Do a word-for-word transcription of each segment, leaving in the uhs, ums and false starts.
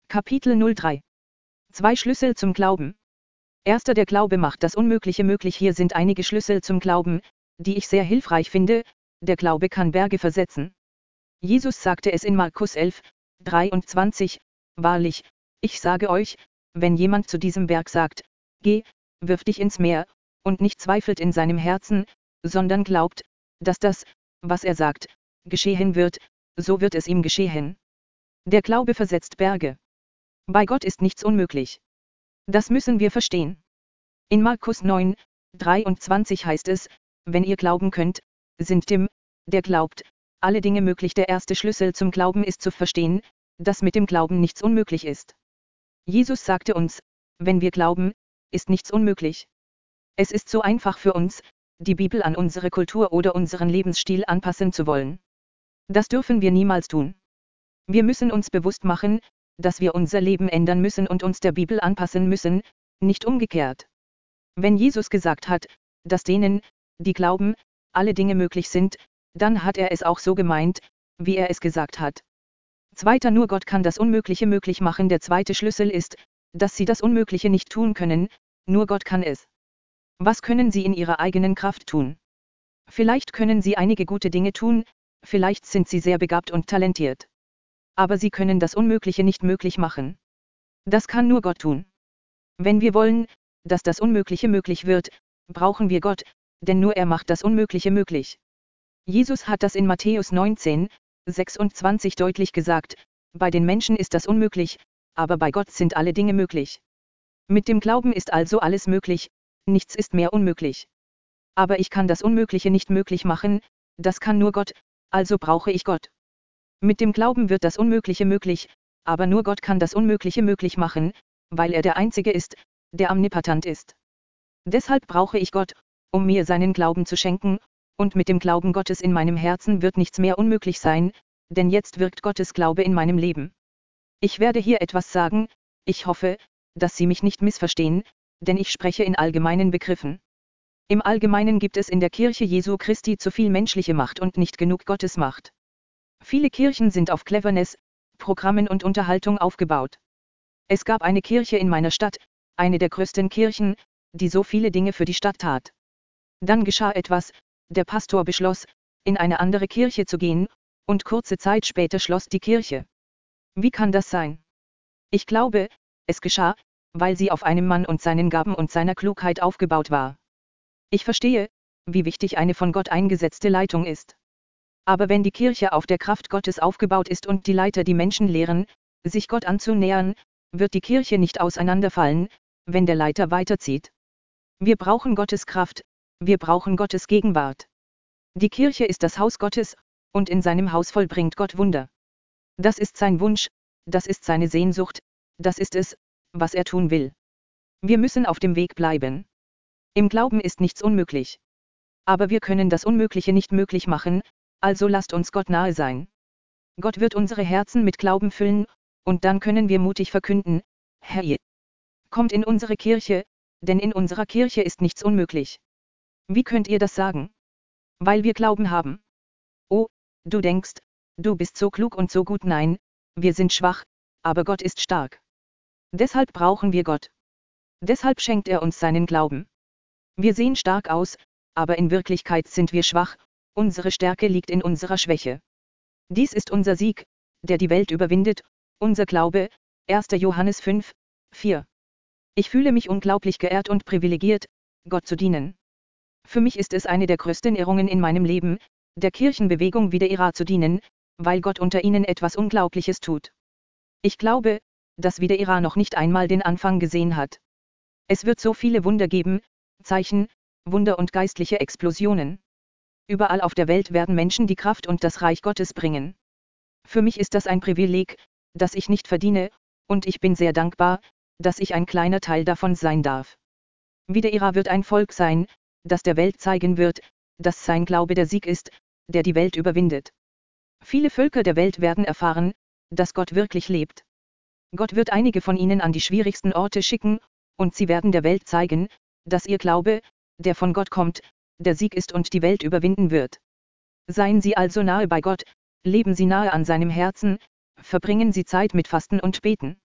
Kapitel null drei. Zwei Schlüssel zum Glauben. Erster: Der Glaube macht das Unmögliche möglich. Hier sind einige Schlüssel zum Glauben, die ich sehr hilfreich finde. Der Glaube kann Berge versetzen. Jesus sagte es in Markus elf, dreiundzwanzig, wahrlich, ich sage euch, wenn jemand zu diesem Berg sagt, geh, wirf dich ins Meer, und nicht zweifelt in seinem Herzen, sondern glaubt, dass das, was er sagt, geschehen wird, so wird es ihm geschehen. Der Glaube versetzt Berge. Bei Gott ist nichts unmöglich. Das müssen wir verstehen. In Markus neun, dreiundzwanzig heißt es, wenn ihr glauben könnt, sind dem, der glaubt, alle Dinge möglich. Der erste Schlüssel zum Glauben ist zu verstehen, dass mit dem Glauben nichts unmöglich ist. Jesus sagte uns, wenn wir glauben, ist nichts unmöglich. Es ist so einfach für uns, die Bibel an unsere Kultur oder unseren Lebensstil anpassen zu wollen. Das dürfen wir niemals tun. Wir müssen uns bewusst machen, dass wir unser Leben ändern müssen und uns der Bibel anpassen müssen, nicht umgekehrt. Wenn Jesus gesagt hat, dass denen, die glauben, alle Dinge möglich sind, dann hat er es auch so gemeint, wie er es gesagt hat. Zweiter: Nur Gott kann das Unmögliche möglich machen. Der zweite Schlüssel ist, dass sie das Unmögliche nicht tun können, nur Gott kann es. Was können sie in ihrer eigenen Kraft tun? Vielleicht können sie einige gute Dinge tun, vielleicht sind sie sehr begabt und talentiert. Aber sie können das Unmögliche nicht möglich machen. Das kann nur Gott tun. Wenn wir wollen, dass das Unmögliche möglich wird, brauchen wir Gott, denn nur er macht das Unmögliche möglich. Jesus hat das in Matthäus neunzehn, sechsundzwanzig deutlich gesagt, bei den Menschen ist das unmöglich, aber bei Gott sind alle Dinge möglich. Mit dem Glauben ist also alles möglich, nichts ist mehr unmöglich. Aber ich kann das Unmögliche nicht möglich machen, das kann nur Gott, also brauche ich Gott. Mit dem Glauben wird das Unmögliche möglich, aber nur Gott kann das Unmögliche möglich machen, weil er der Einzige ist, der omnipotent ist. Deshalb brauche ich Gott, um mir seinen Glauben zu schenken, und mit dem Glauben Gottes in meinem Herzen wird nichts mehr unmöglich sein, denn jetzt wirkt Gottes Glaube in meinem Leben. Ich werde hier etwas sagen, ich hoffe, dass Sie mich nicht missverstehen, denn ich spreche in allgemeinen Begriffen. Im Allgemeinen gibt es in der Kirche Jesu Christi zu viel menschliche Macht und nicht genug Gottes Macht. Viele Kirchen sind auf Cleverness, Programmen und Unterhaltung aufgebaut. Es gab eine Kirche in meiner Stadt, eine der größten Kirchen, die so viele Dinge für die Stadt tat. Dann geschah etwas, der Pastor beschloss, in eine andere Kirche zu gehen, und kurze Zeit später schloss die Kirche. Wie kann das sein? Ich glaube, es geschah, weil sie auf einem Mann und seinen Gaben und seiner Klugheit aufgebaut war. Ich verstehe, wie wichtig eine von Gott eingesetzte Leitung ist. Aber wenn die Kirche auf der Kraft Gottes aufgebaut ist und die Leiter die Menschen lehren, sich Gott anzunähern, wird die Kirche nicht auseinanderfallen, wenn der Leiter weiterzieht. Wir brauchen Gottes Kraft, wir brauchen Gottes Gegenwart. Die Kirche ist das Haus Gottes, und in seinem Haus vollbringt Gott Wunder. Das ist sein Wunsch, das ist seine Sehnsucht, das ist es, was er tun will. Wir müssen auf dem Weg bleiben. Im Glauben ist nichts unmöglich. Aber wir können das Unmögliche nicht möglich machen, also lasst uns Gott nahe sein. Gott wird unsere Herzen mit Glauben füllen, und dann können wir mutig verkünden, Herr, kommt in unsere Kirche, denn in unserer Kirche ist nichts unmöglich. Wie könnt ihr das sagen? Weil wir Glauben haben. Oh, du denkst, du bist so klug und so gut. Nein, wir sind schwach, aber Gott ist stark. Deshalb brauchen wir Gott. Deshalb schenkt er uns seinen Glauben. Wir sehen stark aus, aber in Wirklichkeit sind wir schwach, unsere Stärke liegt in unserer Schwäche. Dies ist unser Sieg, der die Welt überwindet, unser Glaube, erster Johannes fünf, vier. Ich fühle mich unglaublich geehrt und privilegiert, Gott zu dienen. Für mich ist es eine der größten Ehrungen in meinem Leben, der Kirchenbewegung Wieder Ira zu dienen, weil Gott unter ihnen etwas Unglaubliches tut. Ich glaube, dass Wieder Ira noch nicht einmal den Anfang gesehen hat. Es wird so viele Wunder geben, Zeichen, Wunder und geistliche Explosionen. Überall auf der Welt werden Menschen die Kraft und das Reich Gottes bringen. Für mich ist das ein Privileg, das ich nicht verdiene, und ich bin sehr dankbar, dass ich ein kleiner Teil davon sein darf. Wieder Ira wird ein Volk sein, das der Welt zeigen wird, dass sein Glaube der Sieg ist, der die Welt überwindet. Viele Völker der Welt werden erfahren, dass Gott wirklich lebt. Gott wird einige von ihnen an die schwierigsten Orte schicken, und sie werden der Welt zeigen, dass ihr Glaube, der von Gott kommt, der Sieg ist und die Welt überwinden wird. Seien Sie also nahe bei Gott, leben Sie nahe an seinem Herzen, verbringen Sie Zeit mit Fasten und Beten.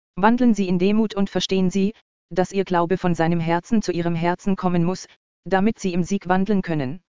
Wandeln Sie in Demut und verstehen Sie, dass Ihr Glaube von seinem Herzen zu Ihrem Herzen kommen muss, damit Sie im Sieg wandeln können.